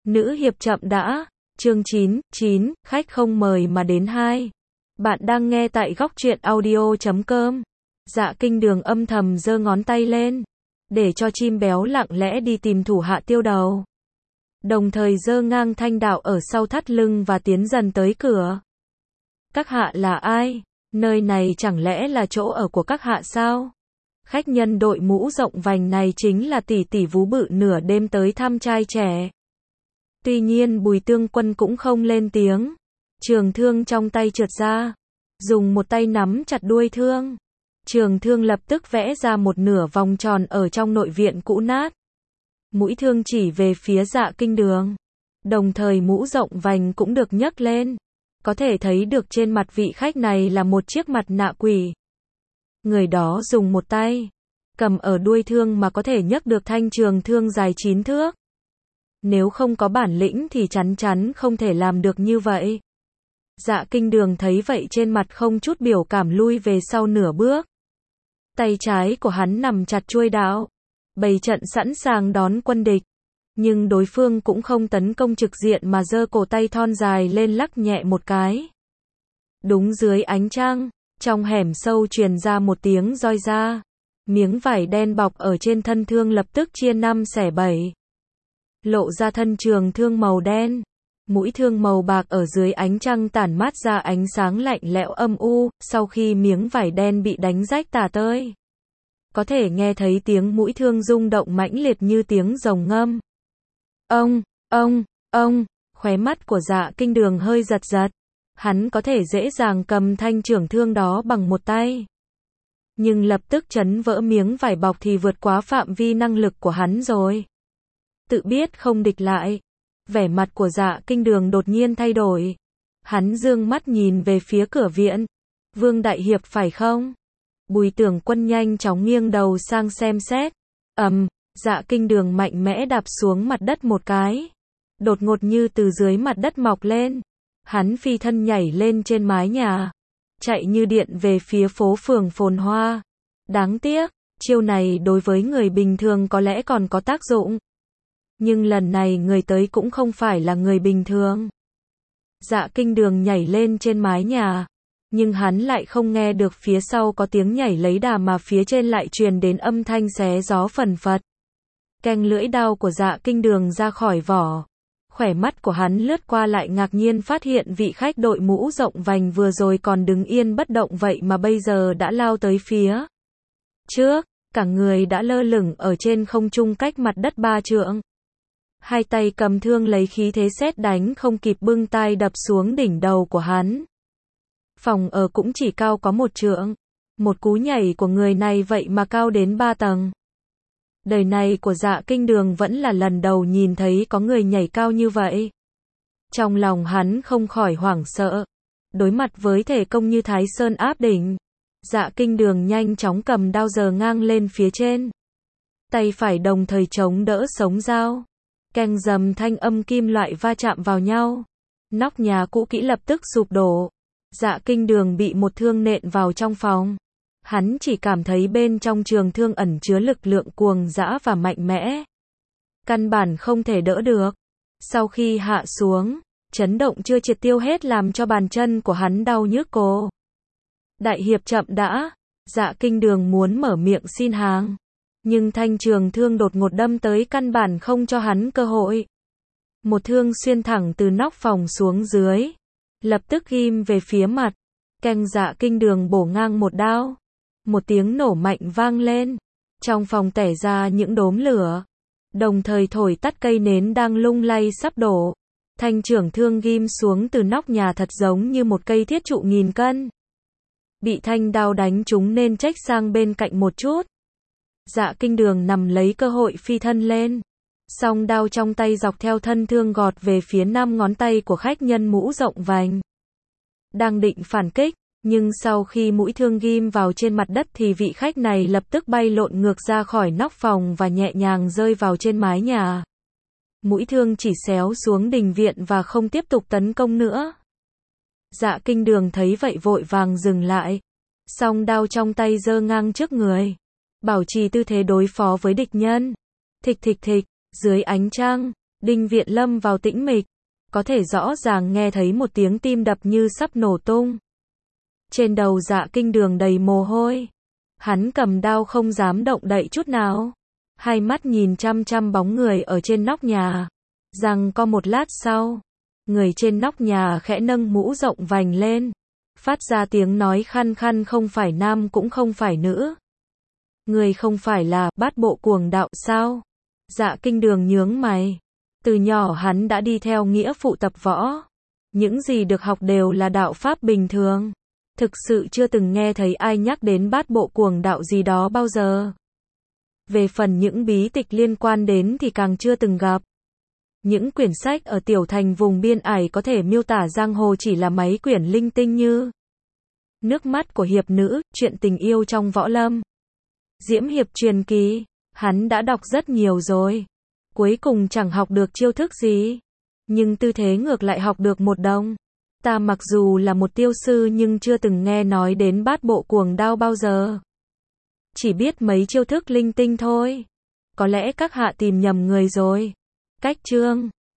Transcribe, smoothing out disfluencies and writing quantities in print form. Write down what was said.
Nữ hiệp chậm đã. Chương 9, khách không mời mà đến 2. Bạn đang nghe tại góc truyện audio.com. Dạ Kinh Đường âm thầm giơ ngón tay lên, để cho chim béo lặng lẽ đi tìm thủ hạ tiêu đầu. Đồng thời giơ ngang thanh đạo ở sau thắt lưng và tiến dần tới cửa. Các hạ là ai? Nơi này chẳng lẽ là chỗ ở của các hạ sao? Khách nhân đội mũ rộng vành này chính là tỷ tỷ Vú Bự nửa đêm tới thăm trai trẻ. Tuy nhiên Bùi Tương Quân cũng không lên tiếng. Trường thương trong tay trượt ra, dùng một tay nắm chặt đuôi thương. Trường thương lập tức vẽ ra một nửa vòng tròn ở trong nội viện cũ nát. Mũi thương chỉ về phía Dạ Kinh Đường. Đồng thời mũ rộng vành cũng được nhấc lên. Có thể thấy được trên mặt vị khách này là một chiếc mặt nạ quỷ. Người đó dùng một tay cầm ở đuôi thương mà có thể nhấc được thanh trường thương dài 9 thước. Nếu không có bản lĩnh thì chắn chắn không thể làm được như vậy. Dạ Kinh Đường thấy vậy trên mặt không chút biểu cảm lui về sau nửa bước. Tay trái của hắn nằm chặt chuôi đao, bày trận sẵn sàng đón quân địch. Nhưng đối phương cũng không tấn công trực diện mà giơ cổ tay thon dài lên lắc nhẹ một cái. Đúng dưới ánh trăng, trong hẻm sâu truyền ra một tiếng roi ra. Miếng vải đen bọc ở trên thân thương lập tức chia 5 xẻ 7. Lộ ra thân trường thương màu đen. Mũi thương màu bạc ở dưới ánh trăng tản mát ra ánh sáng lạnh lẽo âm u, sau khi miếng vải đen bị đánh rách tả tơi. Có thể nghe thấy tiếng mũi thương rung động mãnh liệt như tiếng rồng ngâm. Ông, khóe mắt của Dạ Kinh Đường hơi giật giật. Hắn có thể dễ dàng cầm thanh trưởng thương đó bằng một tay. Nhưng lập tức chấn vỡ miếng vải bọc thì vượt quá phạm vi năng lực của hắn rồi. Tự biết không địch lại. Vẻ mặt của Dạ Kinh Đường đột nhiên thay đổi. Hắn dương mắt nhìn về phía cửa viện. Vương Đại Hiệp phải không? Bùi Tưởng Quân nhanh chóng nghiêng đầu sang xem xét. Dạ Kinh Đường mạnh mẽ đạp xuống mặt đất một cái. Đột ngột như từ dưới mặt đất mọc lên. Hắn phi thân nhảy lên trên mái nhà. Chạy như điện về phía phố phường phồn hoa. Đáng tiếc, chiêu này đối với người bình thường có lẽ còn có tác dụng. Nhưng lần này người tới cũng không phải là người bình thường. Dạ Kinh Đường nhảy lên trên mái nhà. Nhưng hắn lại không nghe được phía sau có tiếng nhảy lấy đà mà phía trên lại truyền đến âm thanh xé gió phần phật. Keng lưỡi đao của Dạ Kinh Đường ra khỏi vỏ. Khỏe mắt của hắn lướt qua lại ngạc nhiên phát hiện vị khách đội mũ rộng vành vừa rồi còn đứng yên bất động vậy mà bây giờ đã lao tới phía trước, cả người đã lơ lửng ở trên không trung cách mặt đất 3 trượng. Hai tay cầm thương lấy khí thế sét đánh không kịp bưng tay đập xuống đỉnh đầu của hắn. Phòng ở cũng chỉ cao có 1 trượng. Một cú nhảy của người này vậy mà cao đến 3 tầng. Đời này của Dạ Kinh Đường vẫn là lần đầu nhìn thấy có người nhảy cao như vậy. Trong lòng hắn không khỏi hoảng sợ. Đối mặt với thể công như Thái Sơn áp đỉnh, Dạ Kinh Đường nhanh chóng cầm đao giơ ngang lên phía trên. Tay phải đồng thời chống đỡ sống dao. Keng dầm thanh âm kim loại va chạm vào nhau. Nóc nhà cũ kỹ lập tức sụp đổ. Dạ Kinh Đường bị một thương nện vào trong phòng. Hắn chỉ cảm thấy bên trong trường thương ẩn chứa lực lượng cuồng dã và mạnh mẽ. Căn bản không thể đỡ được. Sau khi hạ xuống, chấn động chưa triệt tiêu hết làm cho bàn chân của hắn đau nhức cổ. Đại hiệp chậm đã. Dạ Kinh Đường muốn mở miệng xin hàng. Nhưng thanh trường thương đột ngột đâm tới căn bản không cho hắn cơ hội. Một thương xuyên thẳng từ nóc phòng xuống dưới. Lập tức ghim về phía mặt. Keng Dạ Kinh Đường bổ ngang một đao. Một tiếng nổ mạnh vang lên. Trong phòng tẻ ra những đốm lửa. Đồng thời thổi tắt cây nến đang lung lay sắp đổ. Thanh trưởng thương ghim xuống từ nóc nhà thật giống như một cây thiết trụ nghìn cân. Bị thanh đao đánh trúng nên trách sang bên cạnh một chút. Dạ Kinh Đường nằm lấy cơ hội phi thân lên. Song đao trong tay dọc theo thân thương gọt về phía 5 ngón tay của khách nhân mũ rộng vành. Đang định phản kích, nhưng sau khi mũi thương ghim vào trên mặt đất thì vị khách này lập tức bay lộn ngược ra khỏi nóc phòng và nhẹ nhàng rơi vào trên mái nhà. Mũi thương chỉ xéo xuống đình viện và không tiếp tục tấn công nữa. Dạ Kinh Đường thấy vậy vội vàng dừng lại. Song đao trong tay giơ ngang trước người. Bảo trì tư thế đối phó với địch nhân. Thịch thịch thịch, dưới ánh trăng, Đinh Viện lâm vào tĩnh mịch, có thể rõ ràng nghe thấy một tiếng tim đập như sắp nổ tung. Trên đầu Dạ Kinh Đường đầy mồ hôi. Hắn cầm đao không dám động đậy chút nào. Hai mắt nhìn chăm chăm bóng người ở trên nóc nhà. Rằng có một lát sau, người trên nóc nhà khẽ nâng mũ rộng vành lên, phát ra tiếng nói khăn khăn, không phải nam cũng không phải nữ. Người không phải là Bát Bộ Cuồng Đạo sao? Dạ Kinh Đường nhướng mày. Từ nhỏ hắn đã đi theo nghĩa phụ tập võ. Những gì được học đều là đạo pháp bình thường. Thực sự chưa từng nghe thấy ai nhắc đến Bát Bộ Cuồng Đạo gì đó bao giờ. Về phần những bí tịch liên quan đến thì càng chưa từng gặp. Những quyển sách ở tiểu thành vùng biên ải có thể miêu tả giang hồ chỉ là mấy quyển linh tinh như Nước mắt của hiệp nữ, chuyện tình yêu trong võ lâm, Diễm hiệp truyền kỳ. Hắn đã đọc rất nhiều rồi. Cuối cùng chẳng học được chiêu thức gì. Nhưng tư thế ngược lại học được một đồng. Ta mặc dù là một tiêu sư nhưng chưa từng nghe nói đến Bát Bộ Cuồng Đao bao giờ. Chỉ biết mấy chiêu thức linh tinh thôi. Có lẽ các hạ tìm nhầm người rồi. Cách chương